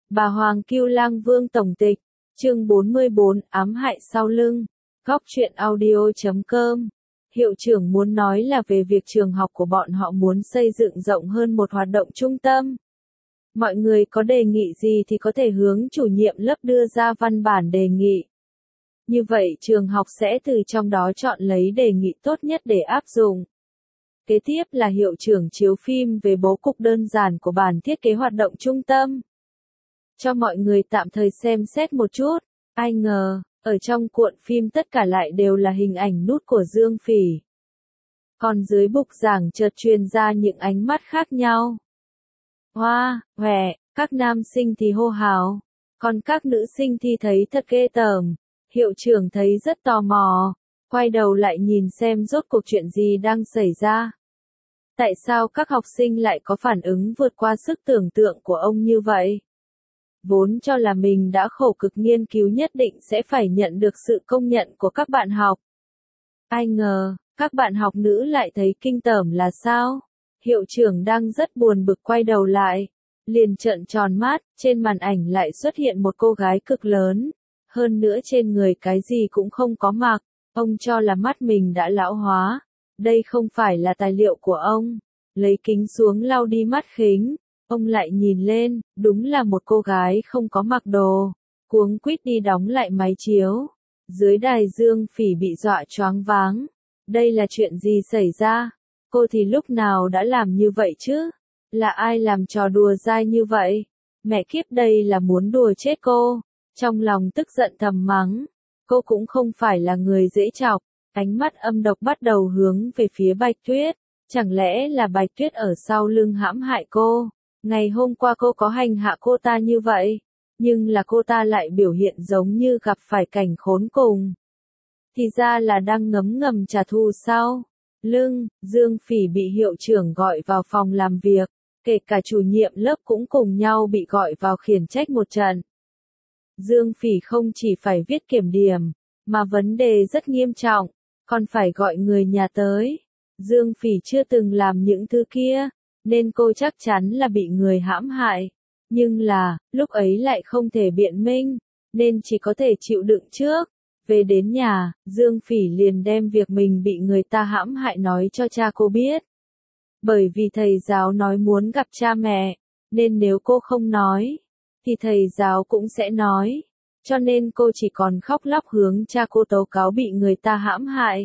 Bà Hoàng Cưu Lang Vương tổng tịch, chương 44, ám hại sau lưng. Góc truyện audio.com. Hiệu trưởng muốn nói là về việc trường học của bọn họ muốn xây dựng rộng hơn một hoạt động trung tâm. Mọi người có đề nghị gì thì có thể hướng chủ nhiệm lớp đưa ra văn bản đề nghị. Như vậy trường học sẽ từ trong đó chọn lấy đề nghị tốt nhất để áp dụng. Kế tiếp là hiệu trưởng chiếu phim về bố cục đơn giản của bản thiết kế hoạt động trung tâm. Cho mọi người tạm thời xem xét một chút, ai ngờ, ở trong cuộn phim tất cả lại đều là hình ảnh nút của Dương Phỉ. Còn dưới bục giảng chợt truyền ra những ánh mắt khác nhau. Hoa, hòe, các nam sinh thì hô hào, còn các nữ sinh thì thấy thật ghê tởm. Hiệu trưởng thấy rất tò mò, quay đầu lại nhìn xem rốt cuộc chuyện gì đang xảy ra. Tại sao các học sinh lại có phản ứng vượt qua sức tưởng tượng của ông như vậy? Vốn cho là mình đã khổ cực nghiên cứu nhất định sẽ phải nhận được sự công nhận của các bạn học. Ai ngờ, các bạn học nữ lại thấy kinh tởm là sao? Hiệu trưởng đang rất buồn bực quay đầu lại, liền trợn tròn mắt, trên màn ảnh lại xuất hiện một cô gái cực lớn, hơn nữa trên người cái gì cũng không có mặc, ông cho là mắt mình đã lão hóa, đây không phải là tài liệu của ông, lấy kính xuống lau đi mắt khính. Ông lại nhìn lên, đúng là một cô gái không có mặc đồ, cuống quýt đi đóng lại máy chiếu. Dưới đài Dương Phỉ bị dọa choáng váng. Đây là chuyện gì xảy ra? Cô thì lúc nào đã làm như vậy chứ? Là ai làm trò đùa dai như vậy? Mẹ kiếp đây là muốn đùa chết cô. Trong lòng tức giận thầm mắng. Cô cũng không phải là người dễ chọc. Ánh mắt âm độc bắt đầu hướng về phía Bạch Tuyết. Chẳng lẽ là Bạch Tuyết ở sau lưng hãm hại cô? Ngày hôm qua cô có hành hạ cô ta như vậy, nhưng là cô ta lại biểu hiện giống như gặp phải cảnh khốn cùng. Thì ra là đang ngấm ngầm trả thù sau lưng. Dương Phỉ bị hiệu trưởng gọi vào phòng làm việc, kể cả chủ nhiệm lớp cũng cùng nhau bị gọi vào khiển trách một trận. Dương Phỉ không chỉ phải viết kiểm điểm, mà vấn đề rất nghiêm trọng, còn phải gọi người nhà tới. Dương Phỉ chưa từng làm những thứ kia, nên cô chắc chắn là bị người hãm hại. Nhưng là, lúc ấy lại không thể biện minh, nên chỉ có thể chịu đựng trước. Về đến nhà, Dương Phỉ liền đem việc mình bị người ta hãm hại nói cho cha cô biết. Bởi vì thầy giáo nói muốn gặp cha mẹ, nên nếu cô không nói, thì thầy giáo cũng sẽ nói. Cho nên cô chỉ còn khóc lóc hướng cha cô tố cáo bị người ta hãm hại.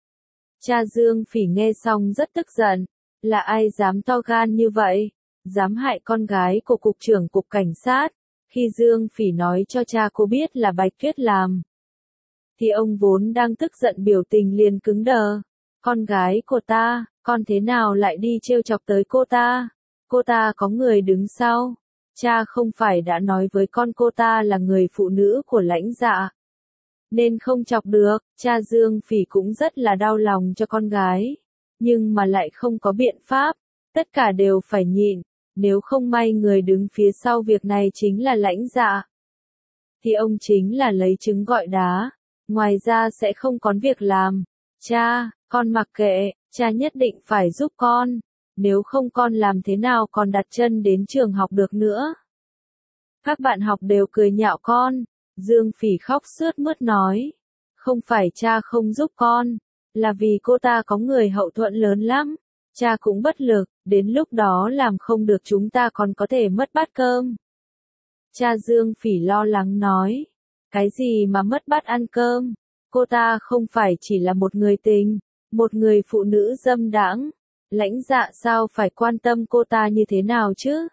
Cha Dương Phỉ nghe xong rất tức giận. Là ai dám to gan như vậy? Dám hại con gái của cục trưởng cục cảnh sát? Khi Dương Phỉ nói cho cha cô biết là Bạch Tuyết làm, thì ông vốn đang tức giận biểu tình liền cứng đờ. Con gái của ta, con thế nào lại đi trêu chọc tới cô ta? Cô ta có người đứng sau. Cha không phải đã nói với con cô ta là người phụ nữ của Lãnh Dạ, nên không chọc được. Cha Dương Phỉ cũng rất là đau lòng cho con gái. Nhưng mà lại không có biện pháp, tất cả đều phải nhịn, nếu không may người đứng phía sau việc này chính là Lãnh Dạ, thì ông chính là lấy trứng gọi đá, ngoài ra sẽ không có việc làm. Cha, con mặc kệ, cha nhất định phải giúp con, nếu không con làm thế nào còn đặt chân đến trường học được nữa. Các bạn học đều cười nhạo con. Dương Phỉ khóc sướt mướt nói, không phải cha không giúp con, là vì cô ta có người hậu thuẫn lớn lắm, cha cũng bất lực, đến lúc đó làm không được chúng ta còn có thể mất bát cơm. Cha Dương Phỉ lo lắng nói, cái gì mà mất bát ăn cơm, cô ta không phải chỉ là một người tình, một người phụ nữ dâm đãng, Lãnh Dạ sao phải quan tâm cô ta như thế nào chứ?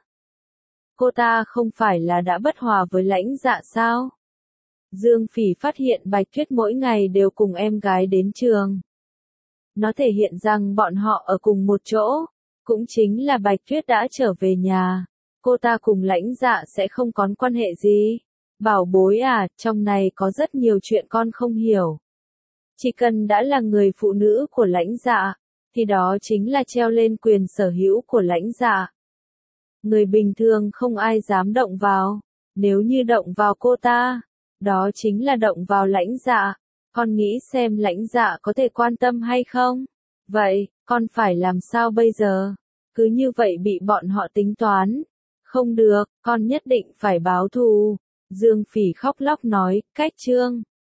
Cô ta không phải là đã bất hòa với Lãnh Dạ sao? Dương Phỉ phát hiện Bạch Tuyết mỗi ngày đều cùng em gái đến trường. Nó thể hiện rằng bọn họ ở cùng một chỗ, cũng chính là Bạch Tuyết đã trở về nhà. Cô ta cùng Lãnh Dạ sẽ không có quan hệ gì. Bảo bối à, trong này có rất nhiều chuyện con không hiểu. Chỉ cần đã là người phụ nữ của Lãnh Dạ, thì đó chính là treo lên quyền sở hữu của Lãnh Dạ. Người bình thường không ai dám động vào. Nếu như động vào cô ta, đó chính là động vào Lãnh Dạ. Con nghĩ xem Lãnh Dạ có thể quan tâm hay không? Vậy, con phải làm sao bây giờ? Cứ như vậy bị bọn họ tính toán. Không được, con nhất định phải báo thù. Dương Phỉ khóc lóc nói, cách Trương